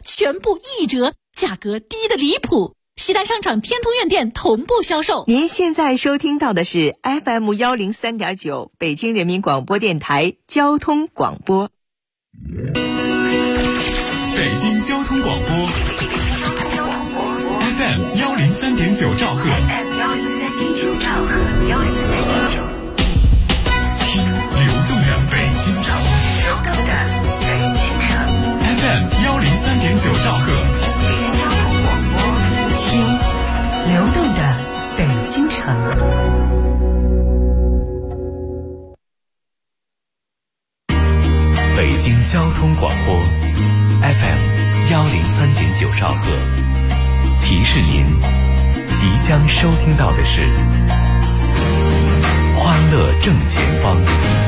全部1折，价格低得离谱。西单商场天通苑店同步销售。 您现在收听到的是 FM 103.9北京人民广播电台交通广播。 北京交通广播 FM 103.9兆赫，听流动的北京城，FM 103.9兆赫， 听流动的北京城。 北京交通广播 FM 103.9兆赫，提示您即将收听到的是欢乐正前方。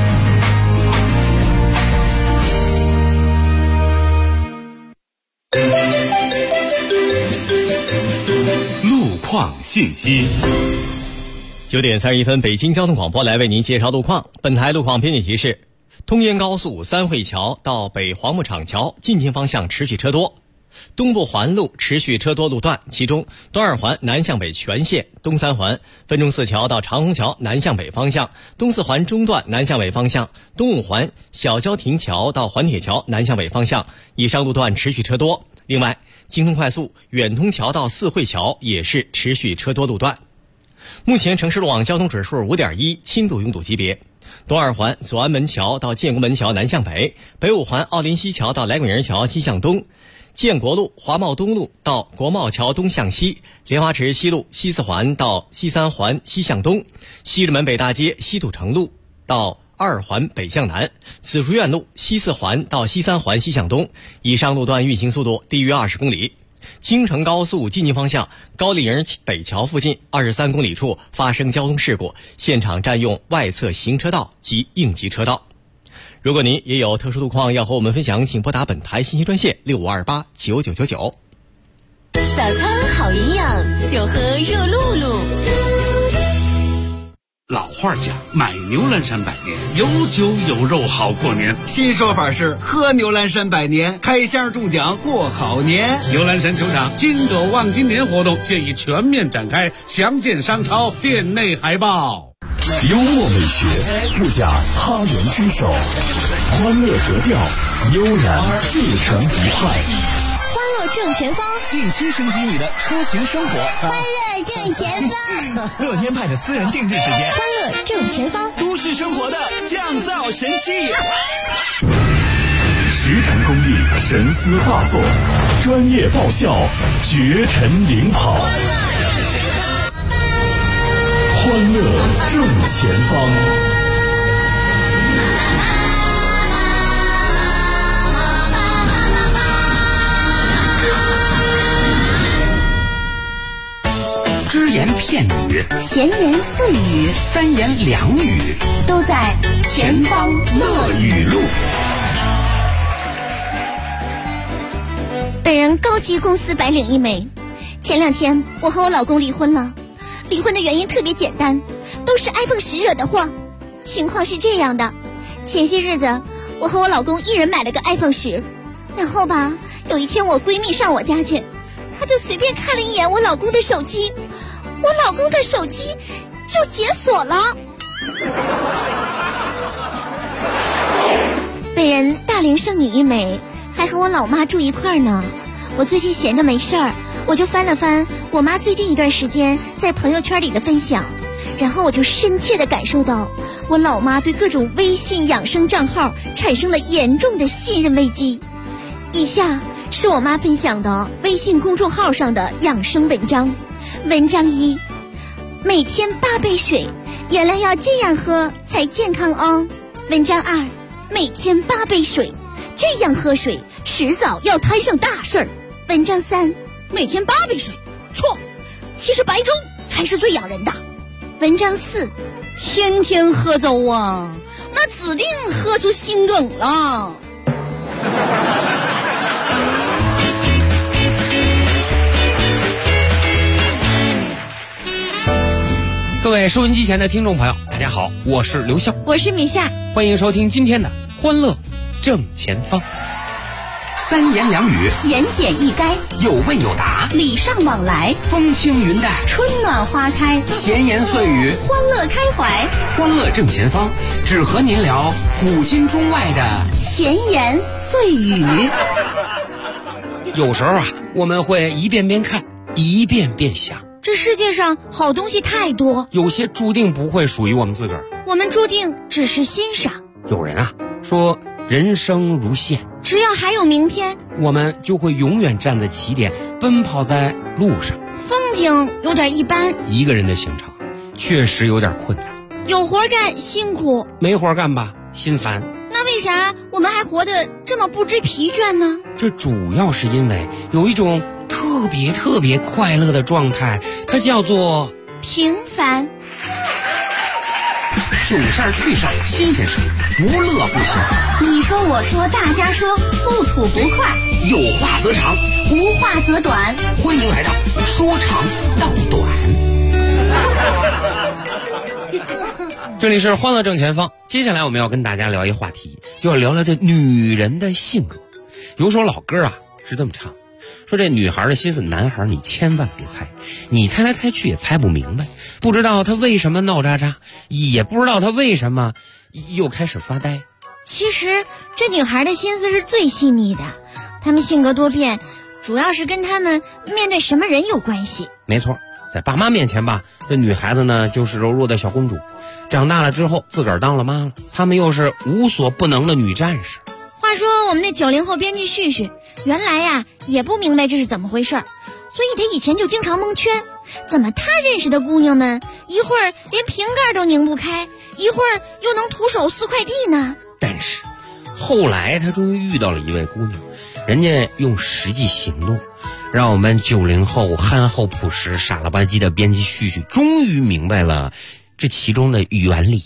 路况信息。 9点31分，北京交通广播来为您介绍路况。本台路况编辑提示：通燕高速三惠桥到北黄木厂桥进京方向持续车多，东部环路持续车多路段，其中东二环南向北全线，东三环分钟寺桥到长虹桥南向北方向，东四环中段南向北方向，东五环小郊亭桥到环铁桥南向北方向，以上路段持续车多。另外，京通快速远通桥到四惠桥也是持续车多路段。目前城市路网交通指数 5.1， 轻度拥堵级别。东二环左安门桥到建国门桥南向北，北五环奥林西桥到来滚营桥西向东，建国路华贸东路到国贸桥东向西，莲花池西路西四环到西三环西向东，西直门北大街西土城路到二环北向南，紫竹院路西四环到西三环西向东，以上路段运行速度低于20公里。京承高速进京方向高丽营北桥附近23公里处发生交通事故，现场占用外侧行车道及应急车道。如果您也有特殊路况要和我们分享，请拨打本台信息专线65289999。 早餐好营养，就喝热露露。 老话讲，买牛栏山百年，有酒有肉好过年。 新说法是喝牛栏山百年，开箱中奖过好年。 牛栏山球场金斗望金年活动现已全面展开，详见商超店内海报。 幽默美学，物价他人之手，欢乐格调，悠然自成一派。 欢乐正前方， 定期升级你的出行生活。 欢乐正前方， 乐天派的私人定制时间。 欢乐正前方， 都市生活的降噪神器。10成工艺，神思大作，专业爆笑，绝尘领跑。欢乐正前方。 只言片语， 闲言碎语， 三言两语， 都在前方乐语录。 本人高级公司白领一枚。前2天我和我老公离婚了，离婚的原因特别简单，都是 iPhone 10惹的祸。情况是这样的，前些日子我和我老公一人买了个 iPhone 10，然后吧，有一天我闺蜜上我家去，她就随便看了一眼我老公的手机，我老公的手机就解锁了。本人大龄剩女一枚，还和我老妈住一块儿呢。我最近闲着没事儿，我就翻了翻我妈最近一段时间在朋友圈里的分享，然后我就深切地感受到我老妈对各种微信养生账号产生了严重的信任危机。以下是我妈分享的微信公众号上的养生文章。文章1：每天8杯水，原来要这样喝才健康哦。文章2：每天8杯水，这样喝水迟早要摊上大事儿。文章3：每天8杯水，错，其实白粥才是最养人的。文章4：天天喝粥啊，那指定喝出心梗了。 各位收音机前的听众朋友，大家好，我是刘笑， 我是米夏， 欢迎收听今天的欢乐正前方。 三言两语， 言简意赅， 有问有答， 礼尚往来， 风轻云淡， 春暖花开， 闲言碎语， 欢乐开怀， 欢乐正前方，只和您聊古今中外的闲言碎语。 有时候啊，我们会一遍遍看，一遍遍想， 这世界上好东西太多， 有些注定不会属于我们自个儿， 我们注定只是欣赏。 有人啊说人生如线， 只要还有明天， 我们就会永远站在起点，奔跑在路上。 风景有点一般， 一个人的行程确实有点困难， 有活干辛苦， 没活干吧心烦。 那为啥我们还活得这么不知疲倦呢？ 这主要是因为有一种特别快乐的状态，它叫做平凡。 囧事儿趣事儿新鲜事儿，不乐不行。 你说我说大家说，不吐不快， 有话则长， 无话则短。 欢迎来到说长道短。这里是欢乐正前方，接下来我们要跟大家聊一个话题，就要聊聊这女人的性格。有首老歌啊是这么唱，说这女孩的心思，男孩你千万别猜，你猜来猜去也猜不明白，不知道她为什么闹喳喳，也不知道她为什么又开始发呆。 其实这女孩的心思是最细腻的，她们性格多变，主要是跟她们面对什么人有关系。 没错，在爸妈面前吧，这女孩子呢就是柔弱的小公主，长大了之后自个儿当了妈了，她们又是无所不能的女战士。 话说我们那90后编辑旭旭，原来呀也不明白这是怎么回事，所以他以前就经常蒙圈，怎么他认识的姑娘们一会儿连瓶盖都拧不开，一会儿又能徒手撕快递呢？ 但是后来他终于遇到了一位姑娘，人家用实际行动让我们90后憨厚朴实傻了吧唧的编辑旭旭终于明白了这其中的原理。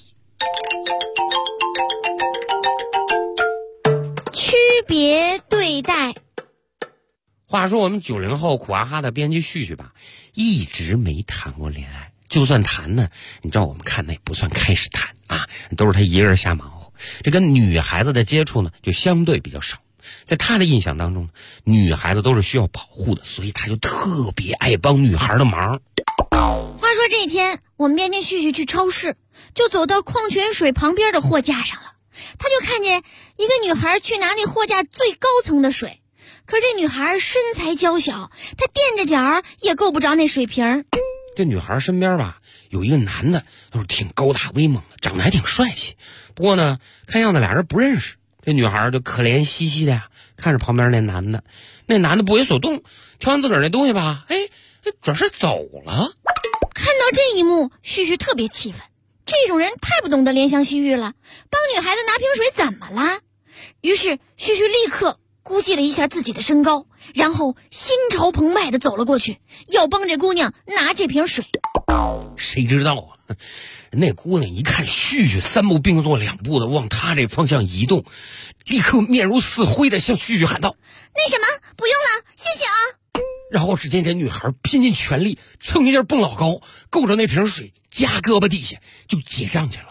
区别对待。 话说我们90后苦哈哈的编辑旭旭吧，一直没谈过恋爱，就算谈呢，你知道我们看那也不算开始谈啊，都是他一个人瞎忙活。这跟女孩子的接触呢就相对比较少，在他的印象当中，女孩子都是需要保护的，所以他就特别爱帮女孩的忙。 话说这一天，我们编辑旭旭去超市，就走到矿泉水旁边的货架上了，他就看见一个女孩去拿那货架最高层的水，可是这女孩身材娇小，她垫着脚也够不着那水瓶。 这女孩身边吧有一个男的，都是挺高大威猛的，长得还挺帅气，不过呢看样子俩人不认识。这女孩就可怜兮兮的呀，看着旁边那男的，那男的不为所动，挑完自个儿那东西吧，转身走了。 看到这一幕，旭旭特别气愤，这种人太不懂得怜香惜玉了，帮女孩子拿瓶水怎么了？于是旭旭立刻估计了一下自己的身高，然后心潮澎湃地走了过去，要帮这姑娘拿这瓶水。 谁知道啊，那姑娘一看旭旭3步并作2步的往她这方向移动，立刻面如死灰的向旭旭喊道： 那什么，不用了，谢谢啊。 然后只见这女孩拼尽全力蹭一下蹦老高，够着那瓶水夹胳膊底下就结账去了。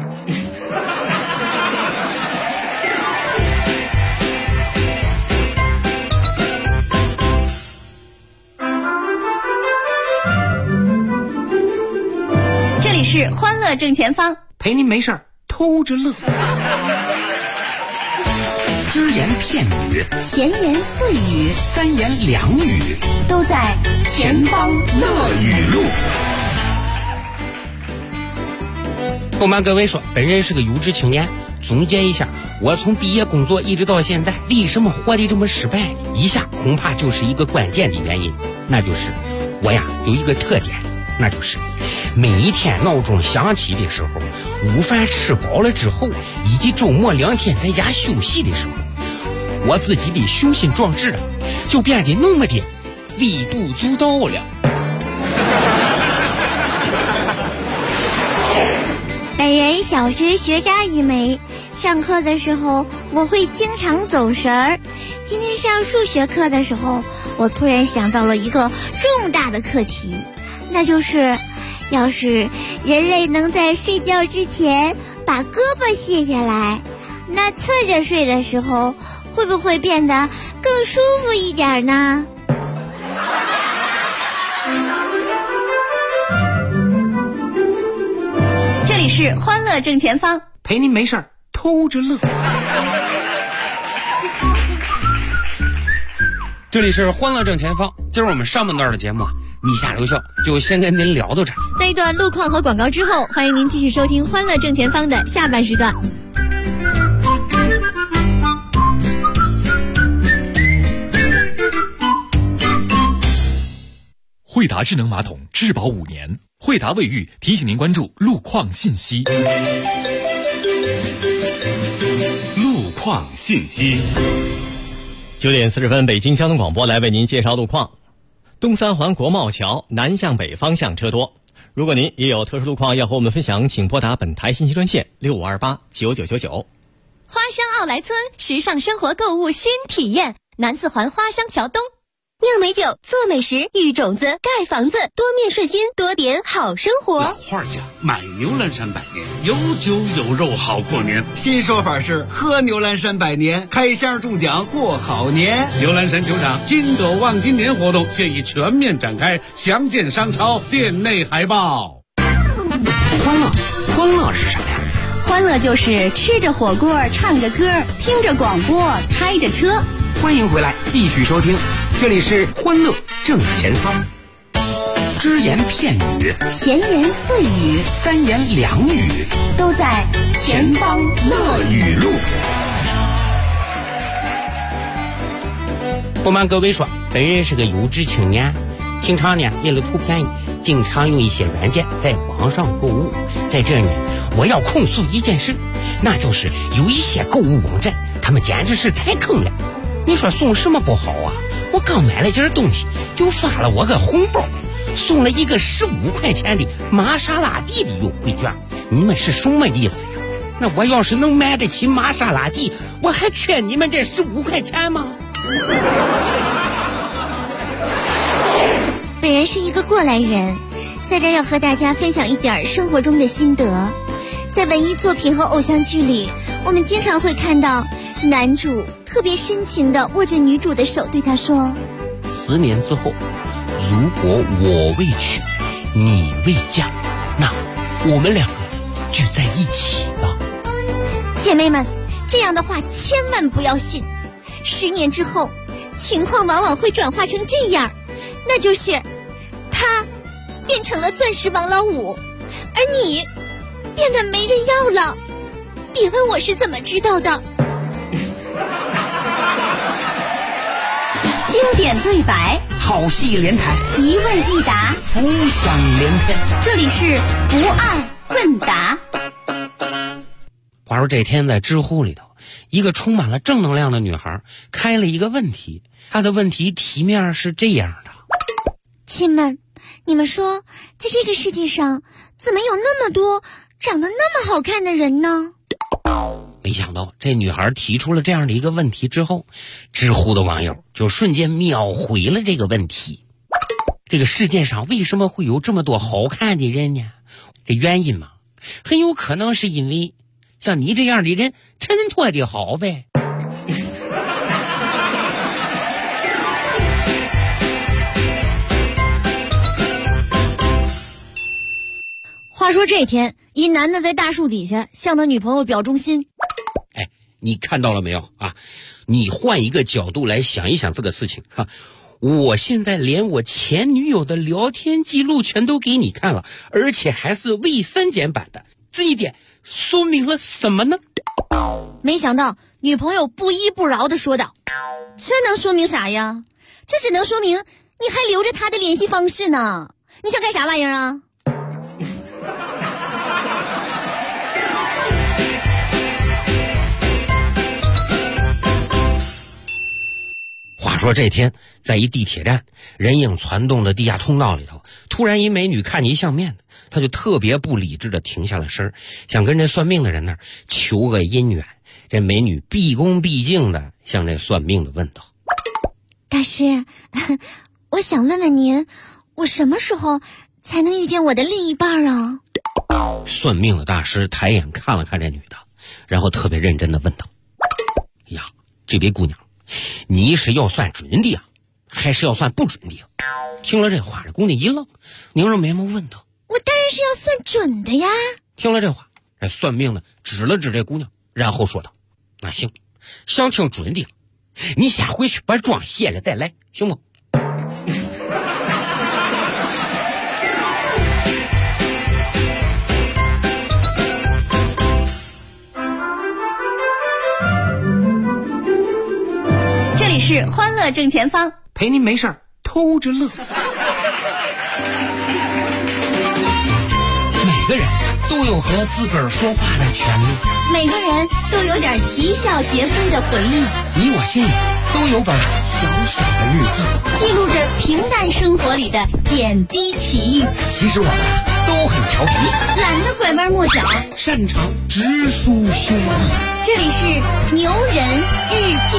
这里是欢乐正前方， 陪您没事偷着乐。只言片语， 闲言碎语， 三言两语， 都在前方乐语录。 不瞒各位说，本人是个有志青年。总结一下，我从毕业工作一直到现在，为什么活得这么失败？以下恐怕就是一个关键的原因，那就是我呀有一个特点，那就是每一天闹钟响起的时候，午饭吃饱了之后，以及周末2天在家休息的时候，我自己的雄心壮志就变得那么的微不足道了。 本人小学学渣一枚，上课的时候我会经常走神儿。今天上数学课的时候，我突然想到了一个重大的课题，那就是要是人类能在睡觉之前把胳膊卸下来，那侧着睡的时候会不会变得更舒服一点呢？ 这里是欢乐正前方， 陪您没事儿偷着乐。这里是欢乐正前方，今儿我们上半段的节目你下留校就先跟您聊到这儿。 在一段路况和广告之后，欢迎您继续收听欢乐正前方的下半时段。 惠达智能马桶质保5年，惠达卫浴提醒您关注路况信息。 路况信息。 9点40分，北京交通广播来为您介绍路况。东三环国贸桥南向北方向车多，如果您也有特殊路况要和我们分享，请拨打本台信息专线65289999。 花乡奥莱村，时尚生活购物新体验，南四环花乡桥东。 酿美酒，做美食，育种子，盖房子，多面顺心，多点好生活。 老话讲，买牛栏山百年，有酒有肉好过年。 新说法是喝牛栏山百年，开箱中奖过好年。 牛栏山球场金斗望今年活动现已全面展开，详见商超店内海报。 欢乐是什么呀？ 欢乐就是吃着火锅，唱着歌，听着广播，开着车。 欢迎回来，继续收听，这里是欢乐正前方。只言片语， 闲言碎语， 三言两语， 都在前方乐语录。 不瞒各位说，本人是个优质青年，平常呢为了图便宜，经常用一些软件在网上购物。在这呢，我要控诉一件事，那就是有一些购物网站，他们简直是太坑了。你说送什么不好啊？我刚买了件东西，就发了我个红包，送了一个15块钱的玛莎拉蒂的优惠券。你们是什么意思呀？那我要是能买得起玛莎拉蒂，我还缺你们这15块钱吗？ 本人是一个过来人，在这要和大家分享一点生活中的心得。在文艺作品和偶像剧里，我们经常会看到男主特别深情地握着女主的手，对她说 ：“10年之后，如果我未娶，你未嫁，那我们两个就在一起吧。” 姐妹们，这样的话千万不要信。10年之后，情况往往会转化成这样，那就是他变成了钻石王老五，而你变得没人要了。别问我是怎么知道的。 经典对白， 好戏连台， 一问一答， 浮想联翩。 这里是不二问答。 话说这天在知乎里头，一个充满了正能量的女孩开了一个问题，她的问题题面是这样的： 亲们，你们说，在这个世界上怎么有那么多长得那么好看的人呢？ 没想到这女孩提出了这样的一个问题之后，知乎的网友就瞬间秒回了这个问题。这个世界上为什么会有这么多好看的人呢？这原因嘛，很有可能是因为像你这样的人衬托的好呗。 话说这天，一男的在大树底下向他女朋友表忠心。 哎，你看到了没有啊？你换一个角度来想一想这个事情哈。我现在连我前女友的聊天记录全都给你看了，而且还是未删减版的，这一点说明了什么呢？ 没想到女朋友不依不饶地说道：“这能说明啥呀？这只能说明你还留着他的联系方式呢。你想干啥玩意儿啊？” 话说这天，在一地铁站人影攒动的地下通道里头，突然一美女看见相面的，她就特别不理智的停下了身，想跟这算命的人那儿求个姻缘。这美女毕恭毕敬的向这算命的问道：“ 大师，我想问问您，我什么时候才能遇见我的另一半啊？” 算命的大师抬眼看了看这女的，然后特别认真的问道：“呀， 这位姑娘，你是要算准的呀，还是要算不准的呀？听了这话，这姑娘一愣，拧着眉毛问道： 我当然是要算准的呀。 听了这话，这算命的指了指这姑娘，然后说道：那行，想听准的，你先回去把妆卸了再来，行不？ 这里是欢乐正前方， 陪您没事儿偷着乐。 每个人都有和自个儿说话的权利， 每个人都有点啼笑皆非的回忆， 你我心里都有本小小的日记， 记录着平淡生活里的点滴奇遇。 其实我们都很调皮， 懒得拐弯抹角， 擅长直抒胸臆。 这里是牛人日记。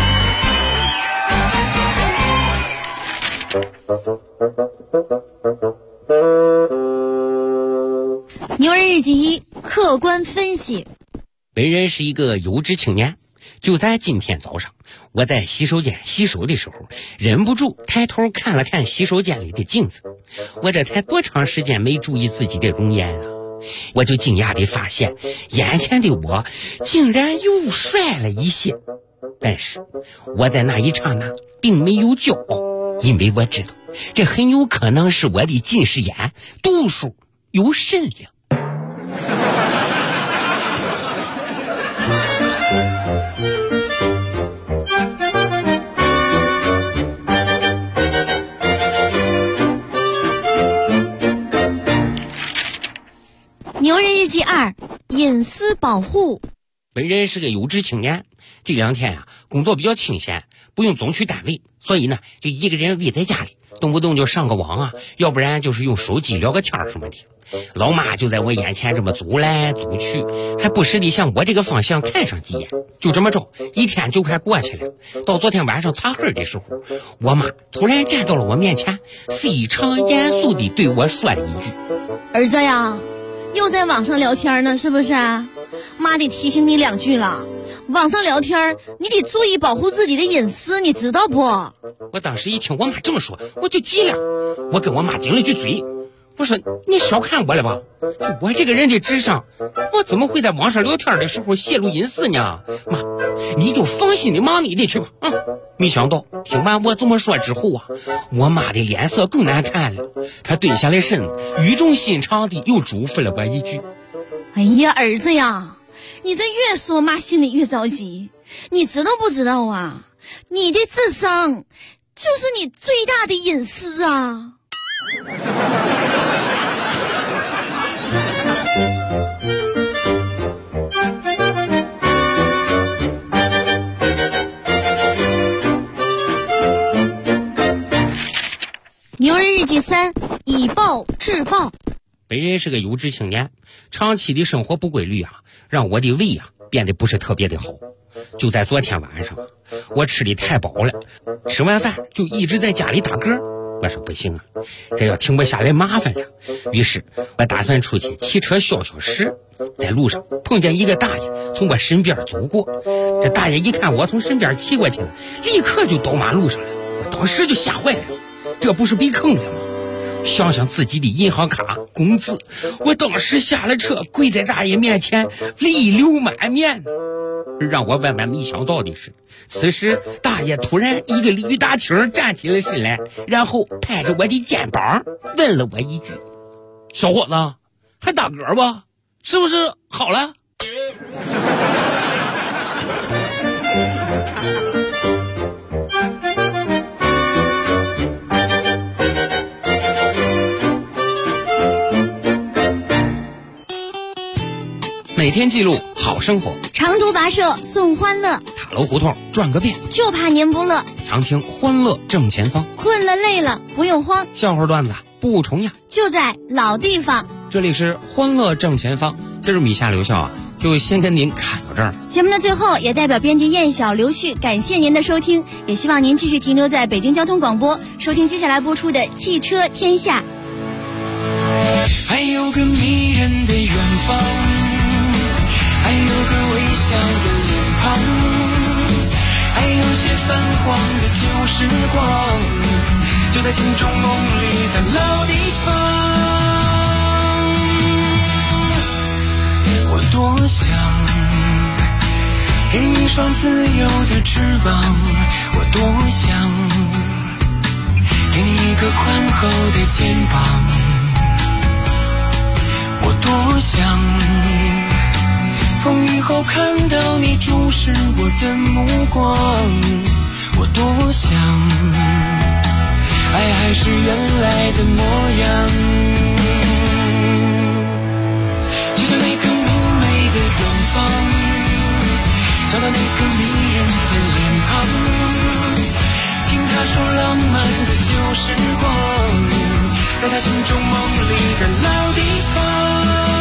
牛人日记1，客观分析。 本人是一个有志青年，就在今天早上，我在洗手间洗手的时候，忍不住抬头看了看洗手间里的镜子。我这才多长时间没注意自己的容颜啊，我就惊讶地发现，眼前的我竟然又帅了一些。但是我在那一刹那并没有骄傲，因为我知道这很有可能是我的近视眼度数有甚量。 牛人日记2，隐私保护。 本人是个有志青年，这2天啊，工作比较清闲，不用总去单位，所以呢，就一个人窝在家里，动不动就上个网啊，要不然就是用手机聊个天什么的。老妈就在我眼前这么走来走去，还不时地向我这个方向看上几眼。就这么着，一天就快过去了。到昨天晚上擦黑的时候，我妈突然站到了我面前，非常严肃地对我说了一句： 儿子呀，又在网上聊天呢，是不是？妈得提醒你2句了，网上聊天你得注意保护自己的隐私，你知道不？ 我当时一听我妈这么说，我就急了，我跟我妈顶了句嘴，我说你小看我了吧，我这个人的智商，我怎么会在网上聊天的时候泄露隐私呢？妈，你就放心的忙你的去吧。没想到听完我这么说之后啊，我妈的脸色更难看了，她蹲下来身子，语重心长的又嘱咐了我一句： 哎呀，儿子呀，你这越说妈心里越着急，你知道不知道啊？你的智商就是你最大的隐私啊！牛人日记3，以暴制暴。 本人是个有志青年，长期的生活不规律啊，让我的胃啊变得不是特别的好。就在昨天晚上，我吃的太饱了，吃完饭就一直在家里打嗝。我说不行啊，这要停不下来麻烦了。于是我打算出去骑车消消食。在路上碰见一个大爷从我身边走过，这大爷一看我从身边骑过去了，立刻就倒马路上了。我当时就吓坏了，这不是被坑了吗？想想自己的银行卡工资，我当时下了车，跪在大爷面前，泪流满面。让我万万没想到的是，此时大爷突然一个鲤鱼打挺站起了身来，然后拍着我的肩膀问了我一句：小伙子，还打嗝吧？是不是好了？每天记录好生活， 长途跋涉送欢乐， 塔楼胡同转个遍， 就怕您不乐。 常听欢乐正前方， 困了累了不用慌， 笑话段子不重样， 就在老地方。 这里是欢乐正前方，今儿米夏留校啊，就先跟您看到这儿。 节目的最后，也代表编辑燕晓、刘旭感谢您的收听，也希望您继续停留在北京交通广播，收听接下来播出的《汽车天下》。 还有个迷人的远方，还有个微笑的脸庞， 泛黄的旧时光，就在心中梦里的老地方。我多想给你一双自由的翅膀，我多想给你一个宽厚的肩膀，我多想风雨后看到你注视我的目光，我多想爱还是原来的模样，就像那个明媚的远方，找到那个迷人的脸庞，听他说浪漫的旧时光，在他心中梦里的老地方。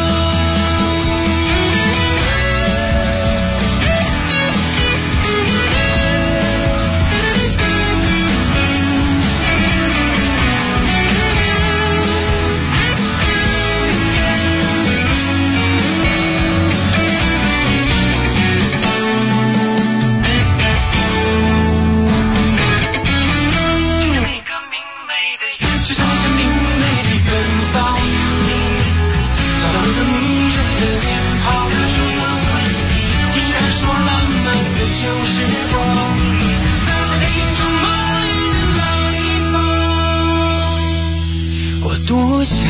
多想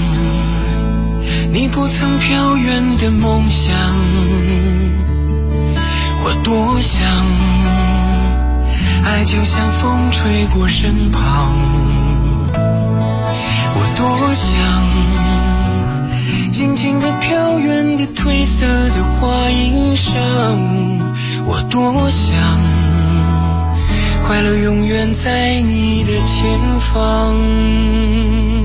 你不曾飘远的梦想，我多想爱就像风吹过身旁，我多想静静地飘远的褪色的花衣裳，我多想快乐永远在你的前方。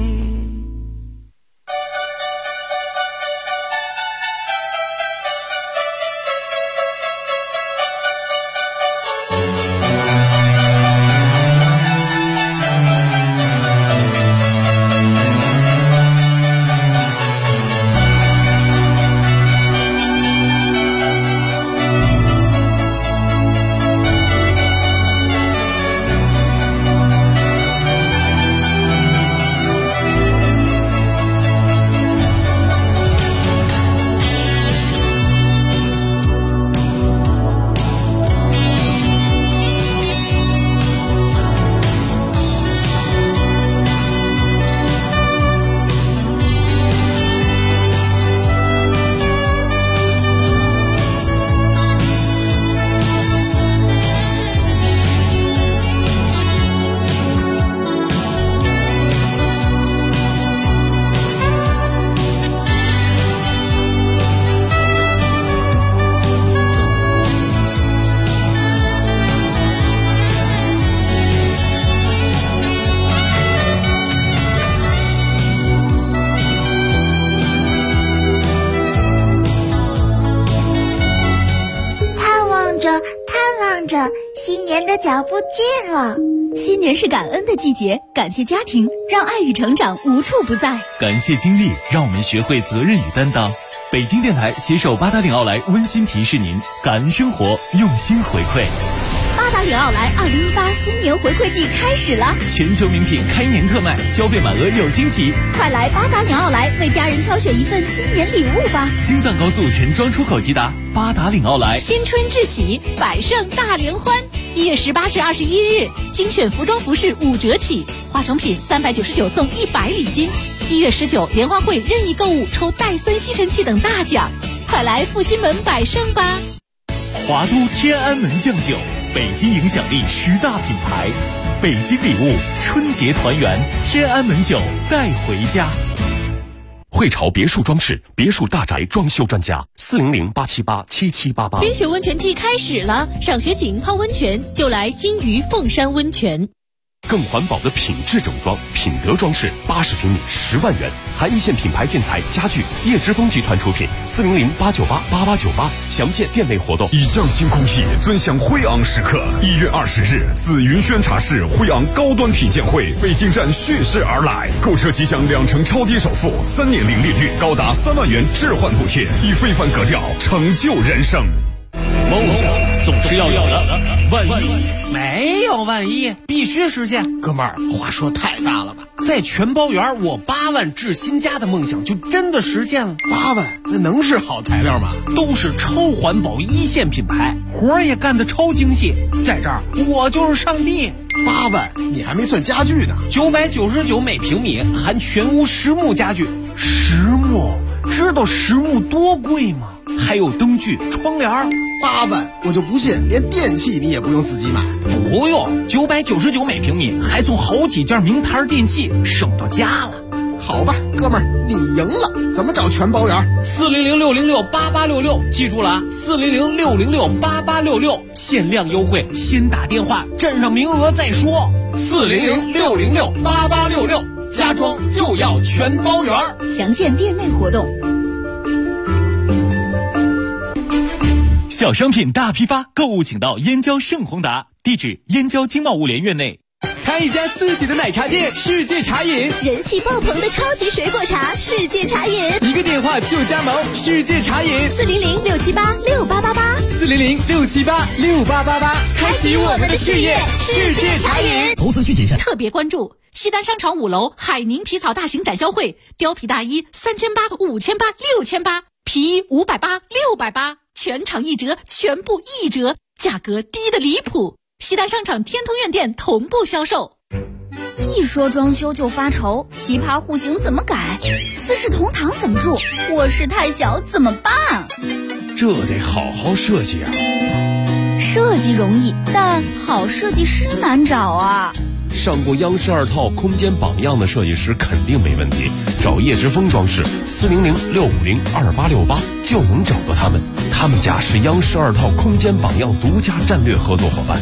新年的脚步近了， 新年是感恩的季节，感谢家庭，让爱与成长无处不在； 感谢经历，让我们学会责任与担当。北京电台携手八达岭奥莱温馨提示您：感恩生活，用心回馈。 八达岭奥莱2018新年回馈季开始了， 全球名品开年特卖，消费满额有惊喜。 快来八达岭奥莱为家人挑选一份新年礼物吧！ 京藏高速陈庄出口即达，八达岭奥莱。 新春至喜，百盛大联欢！1月18至21日，精选服装服饰5折起，化妆品399送100礼金。1月19，联欢会任意购物抽戴森吸尘器等大奖，快来复兴门百盛吧！ 华都天安门酱酒，北京影响力10大品牌，北京礼物，春节团圆，天安门酒带回家。 汇潮别墅装饰，别墅大宅装修专家，400-878-7788。 冰雪温泉季开始了，赏雪景泡温泉就来金鱼凤山温泉。 更环保的品质整装，品德装饰，80平米10万元，含一线品牌建材家具，叶之峰集团出品，400-898-8898，详见店内活动。 以匠心工艺，尊享辉昂时刻。1月20日，紫云轩茶室辉昂高端品鉴会北京站蓄势而来，购车即享2成超低首付，3年零利率，高达3万元置换补贴，以非凡格调成就人生。 梦想总是要有的，万一没有万一，必须实现。哥们儿，话说太大了吧？在全包圆我8万置新家的梦想就真的实现了。 8万，那能是好材料吗？ 都是超环保1线品牌，活儿也干得超精细，在这儿我就是上帝。 8万，你还没算家具呢。 999每平米，含全屋实木家具。实木，知道实木多贵吗？还有灯具、窗帘。 8万，我就不信连电器你也不用自己买。 不用，999每平米，还送好几件名牌电器，省到家了。 好吧，哥们儿，你赢了。怎么找全包圆 ？400-606-8866，记住了啊，400-606-8866，限量优惠，先打电话，占上名额再说。400-606-8866，家装就要全包圆。 详见店内活动。 小商品大批发，购物请到燕郊盛宏达，地址燕郊经贸物联院内。 开一家自己的奶茶店，世界茶饮， 人气爆棚的超级水果茶，世界茶饮， 一个电话就加盟，世界茶饮 ，400-678-6888，400-678-6888， 开启我们的事业，世界茶饮。 投资需谨慎。 特别关注西单商场5楼海宁皮草大型展销会，貂皮大衣3800、5800、6800，皮衣580、680，全场1折，全部1折，价格低得离谱。西单商场天通苑店同步销售。 一说装修就发愁，奇葩户型怎么改？四世同堂怎么住？卧室太小怎么办？ 这得好好设计啊！ 设计容易，但好设计师难找啊。 上过央视2套空间榜样的设计师肯定没问题，找叶之峰装饰400-650-2868就能找到他们。他们家是央视2套空间榜样独家战略合作伙伴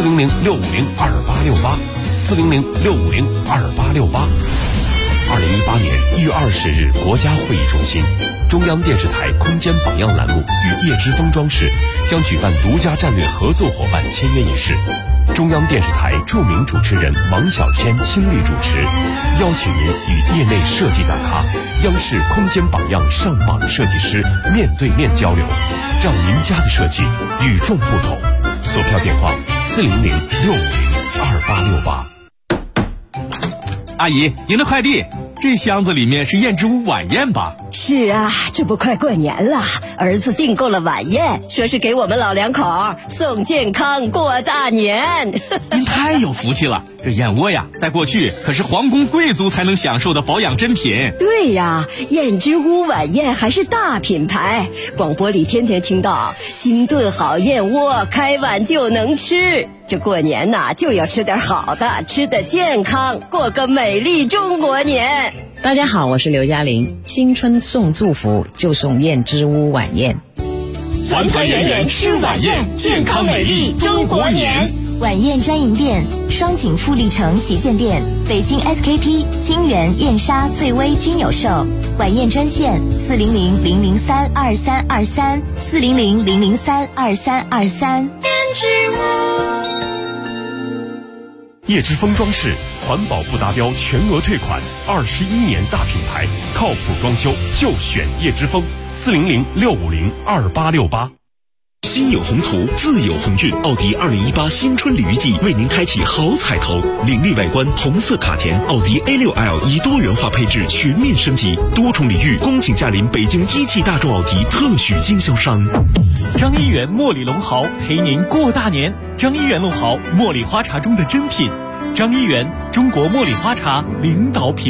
，400-650-2868，400-650-2868。2018年1月20日，国家会议中心，中央电视台空间榜样栏目与叶之峰装饰将举办独家战略合作伙伴签约仪式。中央电视台著名主持人王小谦亲力主持，邀请您与业内设计大咖、央视空间榜样上榜设计师面对面交流，让您家的设计与众不同。索票电话400-650-2868。 阿姨，您的快递，这箱子里面是燕之屋晚宴吧？ 是啊，这不快过年了，儿子订购了晚宴，说是给我们老两口送健康过大年。 您太有福气了，这燕窝呀，在过去可是皇宫贵族才能享受的保养珍品。 对呀，燕之屋晚宴还是大品牌，广播里天天听到金炖好燕窝，开碗就能吃。这过年呐，就要吃点好的，吃得健康，过个美丽中国年。 大家好，我是刘嘉玲，新春送祝福就送燕之屋晚宴， 团团圆圆吃晚宴，健康美丽中国年。 晚宴专营店：双井富力城旗舰店、北京 SKP、金源、燕莎、醉威均有售。晚宴专线400-003-2323，400-003-2323。 叶之峰装饰，环保不达标全额退款，21年大品牌，靠谱装修就选叶之峰，400-650-2868。 心有宏图，自有鸿运。奥迪2018新春礼遇季为您开启好彩头，凌厉外观，红色卡钿，奥迪 A6L 以多元化配置全面升级，多重礼遇，恭请驾临北京一汽大众奥迪特许经销商。 张一元茉莉龙豪陪您过大年。张一元龙豪，茉莉花茶中的珍品。张一元，中国茉莉花茶领导品。